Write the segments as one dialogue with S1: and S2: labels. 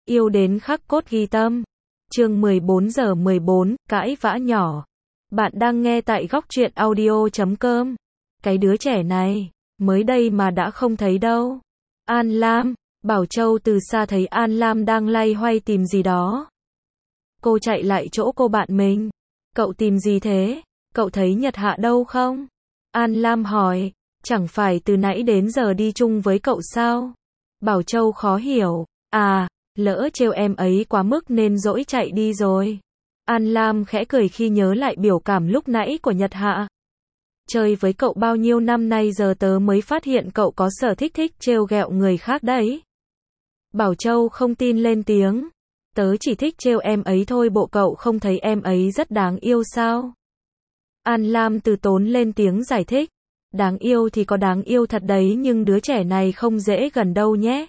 S1: Yêu đến khắc cốt ghi tâm. Chương 14:14, cãi vã nhỏ. Bạn đang nghe tại góc truyện audio.com. Cái đứa trẻ này, mới đây mà đã không thấy đâu. An Lam, Bảo Châu từ xa thấy An Lam đang loay hoay tìm gì đó. Cô chạy lại chỗ cô bạn mình. Cậu tìm gì thế? Cậu thấy Nhật Hạ đâu không? An Lam hỏi, chẳng phải từ nãy đến giờ đi chung với cậu sao? Bảo Châu khó hiểu, lỡ trêu em ấy quá mức nên dỗi chạy đi rồi. An Lam khẽ cười khi nhớ lại biểu cảm lúc nãy của Nhật Hạ. Chơi với cậu bao nhiêu năm nay giờ tớ mới phát hiện cậu có sở thích trêu ghẹo người khác đấy. Bảo Châu không tin lên tiếng. Tớ chỉ thích trêu em ấy thôi, bộ cậu không thấy em ấy rất đáng yêu sao? An Lam từ tốn lên tiếng giải thích. Đáng yêu thì có đáng yêu thật đấy, nhưng đứa trẻ này không dễ gần đâu nhé.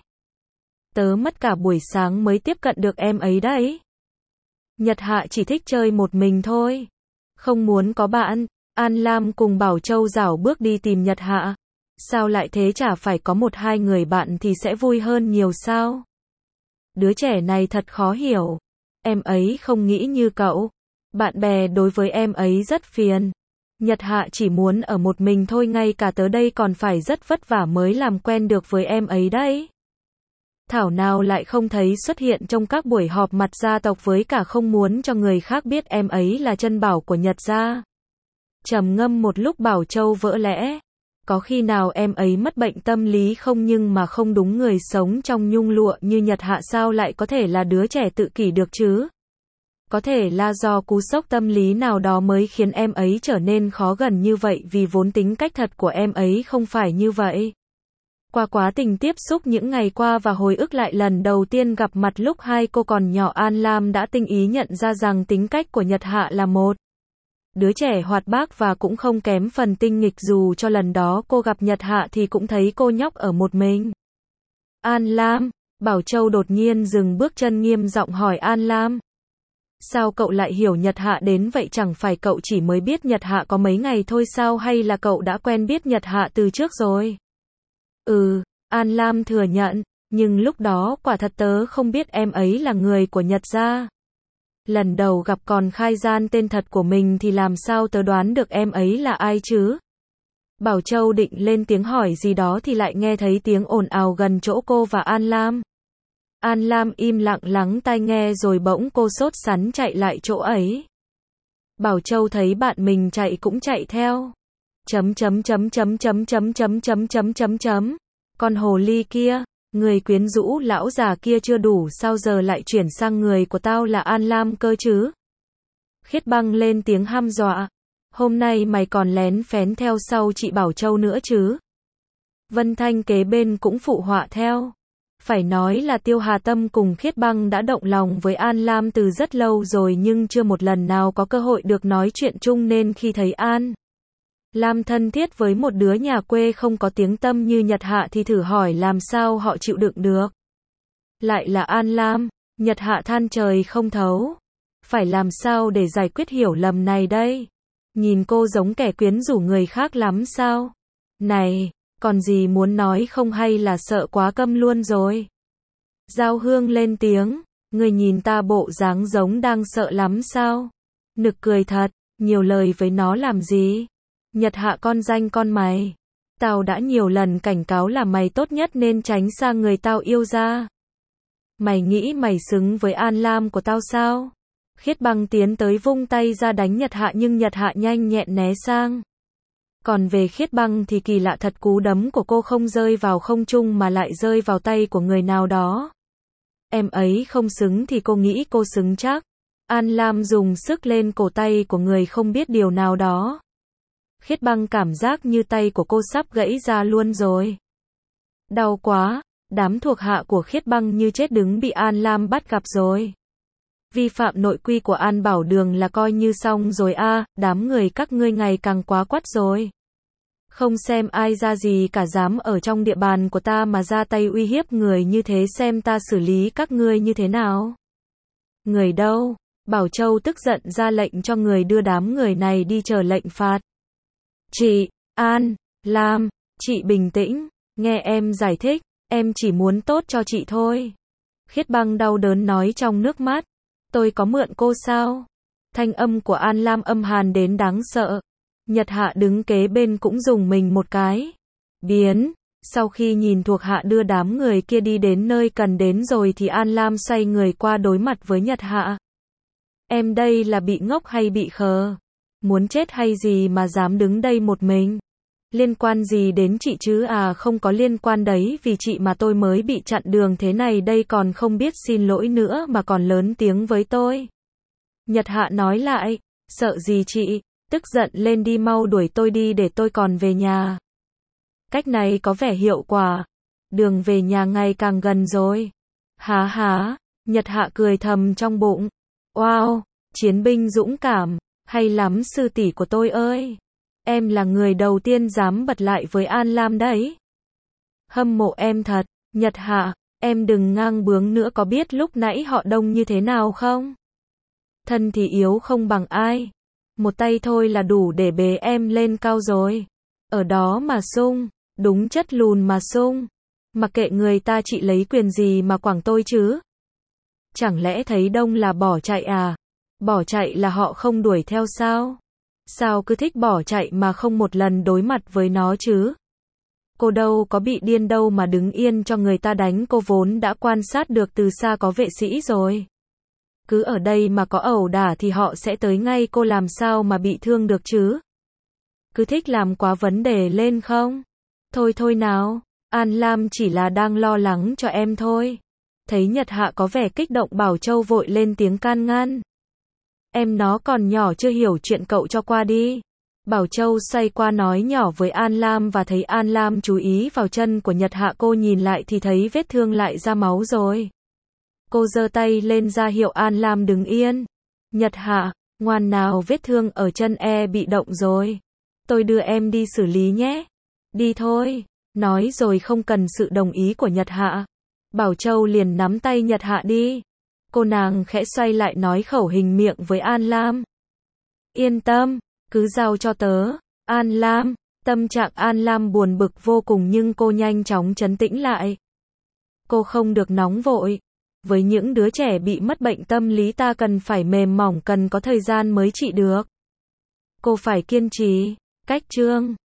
S1: Tớ mất cả buổi sáng mới tiếp cận được em ấy đấy. Nhật Hạ chỉ thích chơi một mình thôi. Không muốn có bạn. An Lam cùng Bảo Châu rảo bước đi tìm Nhật Hạ. Sao lại thế, chả phải có một hai người bạn thì sẽ vui hơn nhiều sao? Đứa trẻ này thật khó hiểu. Em ấy không nghĩ như cậu. Bạn bè đối với em ấy rất phiền. Nhật Hạ chỉ muốn ở một mình thôi, ngay cả tớ đây còn phải rất vất vả mới làm quen được với em ấy đấy. Thảo nào lại không thấy xuất hiện trong các buổi họp mặt gia tộc, với cả không muốn cho người khác biết em ấy là chân bảo của Nhật gia. Trầm ngâm một lúc, Bảo Châu vỡ lẽ. Có khi nào em ấy mất bệnh tâm lý không, nhưng mà không đúng người sống trong nhung lụa như Nhật Hạ sao lại có thể là đứa trẻ tự kỷ được chứ? Có thể là do cú sốc tâm lý nào đó mới khiến em ấy trở nên khó gần như vậy, vì vốn tính cách thật của em ấy không phải như vậy. Qua quá trình tiếp xúc những ngày qua và hồi ức lại lần đầu tiên gặp mặt lúc hai cô còn nhỏ, An Lam đã tinh ý nhận ra rằng tính cách của Nhật Hạ là một đứa trẻ hoạt bát và cũng không kém phần tinh nghịch, dù cho lần đó cô gặp Nhật Hạ thì cũng thấy cô nhóc ở một mình. An Lam, Bảo Châu đột nhiên dừng bước chân, nghiêm giọng hỏi An Lam. Sao cậu lại hiểu Nhật Hạ đến vậy, chẳng phải cậu chỉ mới biết Nhật Hạ có mấy ngày thôi sao, hay là cậu đã quen biết Nhật Hạ từ trước rồi? An Lam thừa nhận, nhưng lúc đó quả thật tớ không biết em ấy là người của Nhật gia. Lần đầu gặp còn khai gian tên thật của mình thì làm sao tớ đoán được em ấy là ai chứ? Bảo Châu định lên tiếng hỏi gì đó thì lại nghe thấy tiếng ồn ào gần chỗ cô và An Lam. An Lam im lặng lắng tai nghe rồi bỗng cô sốt sắng chạy lại chỗ ấy. Bảo Châu thấy bạn mình chạy cũng chạy theo. Con hồ ly kia, người quyến rũ lão già kia chưa đủ sao giờ lại chuyển sang người của tao là An Lam cơ chứ? Khiết Băng lên tiếng hăm dọa. Hôm nay mày còn lén phén theo sau chị Bảo Châu nữa chứ? Vân Thanh kế bên cũng phụ họa theo. Phải nói là Tiêu Hà Tâm cùng Khiết Băng đã động lòng với An Lam từ rất lâu rồi, nhưng chưa một lần nào có cơ hội được nói chuyện chung, nên khi thấy An Lam thân thiết với một đứa nhà quê không có tiếng tăm như Nhật Hạ thì thử hỏi làm sao họ chịu đựng được. Lại là An Lam, Nhật Hạ than trời không thấu. Phải làm sao để giải quyết hiểu lầm này đây? Nhìn cô giống kẻ quyến rũ người khác lắm sao? Này, còn gì muốn nói không, hay là sợ quá câm luôn rồi? Giao Hương lên tiếng, người nhìn ta bộ dáng giống đang sợ lắm sao? Nực cười thật, nhiều lời với nó làm gì? Nhật Hạ con danh con mày. Tao đã nhiều lần cảnh cáo là mày tốt nhất nên tránh xa người tao yêu ra. Mày nghĩ mày xứng với An Lam của tao sao? Khiết Băng tiến tới vung tay ra đánh Nhật Hạ, nhưng Nhật Hạ nhanh nhẹn né sang. Còn về Khiết Băng thì kỳ lạ thật, cú đấm của cô không rơi vào không trung mà lại rơi vào tay của người nào đó. Em ấy không xứng thì cô nghĩ cô xứng chắc. An Lam dùng sức lên cổ tay của người không biết điều nào đó. Khiết Băng cảm giác như tay của cô sắp gãy ra luôn rồi. Đau quá, đám thuộc hạ của Khiết Băng như chết đứng bị An Lam bắt gặp rồi. Vi phạm nội quy của An Bảo Đường là coi như xong rồi đám người các ngươi ngày càng quá quắt rồi. Không xem ai ra gì cả, dám ở trong địa bàn của ta mà ra tay uy hiếp người như thế, xem ta xử lý các ngươi như thế nào. Người đâu? Bảo Châu tức giận ra lệnh cho người đưa đám người này đi chờ lệnh phạt. Chị, An Lam, chị bình tĩnh, nghe em giải thích, em chỉ muốn tốt cho chị thôi. Khiết Băng đau đớn nói trong nước mắt. Tôi có mượn cô sao? Thanh âm của An Lam âm hàn đến đáng sợ. Nhật Hạ đứng kế bên cũng dùng mình một cái. Biến. Sau khi nhìn thuộc hạ đưa đám người kia đi đến nơi cần đến rồi thì An Lam xoay người qua đối mặt với Nhật Hạ. Em đây là bị ngốc hay bị khờ? Muốn chết hay gì mà dám đứng đây một mình? Liên quan gì đến chị chứ? À không có liên quan đấy, vì chị mà tôi mới bị chặn đường thế này đây, còn không biết xin lỗi nữa mà còn lớn tiếng với tôi. Nhật Hạ nói lại, sợ gì chị, tức giận lên đi, mau đuổi tôi đi để tôi còn về nhà. Cách này có vẻ hiệu quả. Đường về nhà ngày càng gần rồi. Há há, Nhật Hạ cười thầm trong bụng. Wow, chiến binh dũng cảm, hay lắm sư tỷ của tôi ơi. Em là người đầu tiên dám bật lại với An Lam đấy. Hâm mộ em thật, Nhật Hạ, em đừng ngang bướng nữa, có biết lúc nãy họ đông như thế nào không? Thân thì yếu không bằng ai. Một tay thôi là đủ để bế em lên cao rồi. Ở đó mà sung, đúng chất lùn mà sung. Mặc kệ người ta, chị lấy quyền gì mà quảng tôi chứ? Chẳng lẽ thấy đông là bỏ chạy à? Bỏ chạy là họ không đuổi theo sao? Sao cứ thích bỏ chạy mà không một lần đối mặt với nó chứ? Cô đâu có bị điên đâu mà đứng yên cho người ta đánh, cô vốn đã quan sát được từ xa có vệ sĩ rồi. Cứ ở đây mà có ẩu đả thì họ sẽ tới ngay, cô làm sao mà bị thương được chứ? Cứ thích làm quá vấn đề lên không? Thôi thôi nào, An Lam chỉ là đang lo lắng cho em thôi. Thấy Nhật Hạ có vẻ kích động, Bảo Châu vội lên tiếng can ngăn. Em nó còn nhỏ chưa hiểu chuyện, cậu cho qua đi. Bảo Châu xoay qua nói nhỏ với An Lam và thấy An Lam chú ý vào chân của Nhật Hạ, cô nhìn lại thì thấy vết thương lại ra máu rồi. Cô giơ tay lên ra hiệu An Lam đứng yên. Nhật Hạ, ngoan nào, vết thương ở chân bị động rồi. Tôi đưa em đi xử lý nhé. Đi thôi. Nói rồi không cần sự đồng ý của Nhật Hạ. Bảo Châu liền nắm tay Nhật Hạ đi. Cô nàng khẽ xoay lại nói khẩu hình miệng với An Lam. Yên tâm, cứ giao cho tớ. An Lam, tâm trạng An Lam buồn bực vô cùng nhưng cô nhanh chóng trấn tĩnh lại. Cô không được nóng vội. Với những đứa trẻ bị mất bệnh tâm lý ta cần phải mềm mỏng, cần có thời gian mới trị được. Cô phải kiên trì. Cách chương